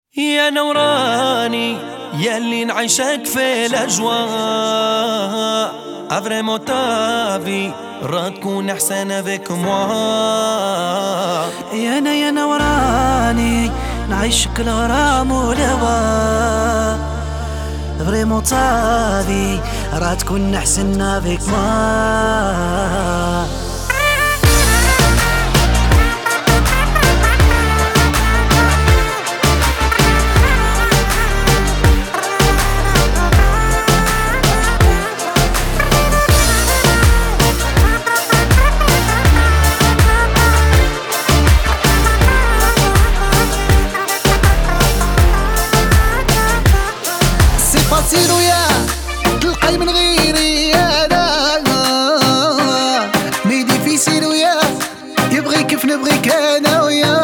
يا نوراني ياللي نعيشك في الأجواء افريمون تافي راه تكون احسن افيك موا. يا نوراني نعيشك الغرام والهوى فريمون تافي راه تكون احسن افيك موا. سيرو يا تلقاي من غيري يا لا ميدي في سيرو يا يبغي كيف نبغيك انا ويا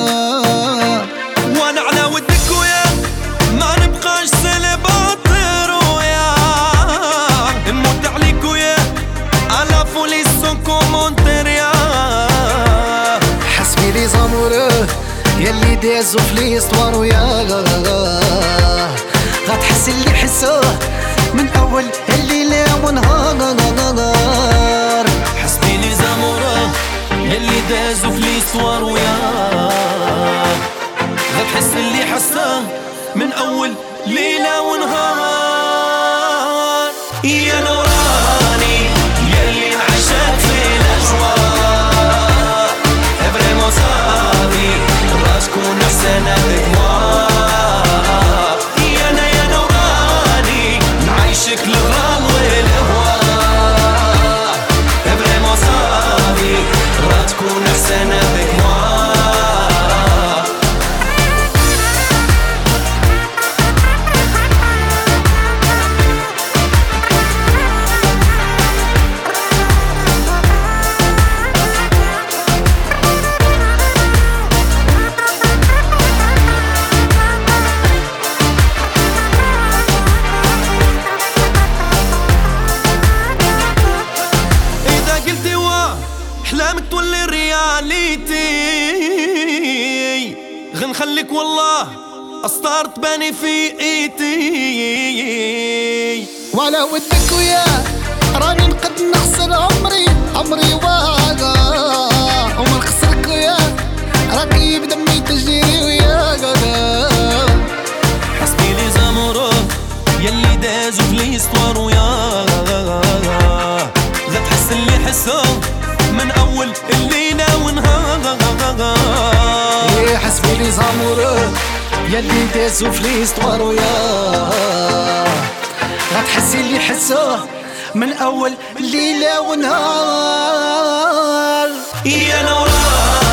وانا على ودك ويا ما نبقاش سيليباتير ويا نموت عليك ويا على فولي سون كومونتير يا حسبي لي زاموره ياللي دازو في ليستوار ويا غتحس اللي حسوه من اول الليله ونهار. حسبي لي زاموره ياللي دازو في ليستوار ويا غتحس اللي حساه من اول ليله ونهار. يا نوراني ياللي نعيشك في الاجواء فريمون صافي راه تكون احسن افيك موا. نعيشك الغرام والهوى فريمون صافي راه تكون احسن افيك موا. احلامك تولي رياليتي غنخليك والله اسطار تباني في ايتي. ولا ودك ويا راني نقد نخسر عمري واقع وما نخسرك ويا راكي بدمي تجري ويا حسبي لي زامورو ياللي دازو في ليستوار ويا لا تحس اللي حسو من اول الليله ونهار. حسبي لي زاموره ياللي دازو في ليستوار ويا غتحسي اللي حسوه من اول ليله ونهار. يا نوراني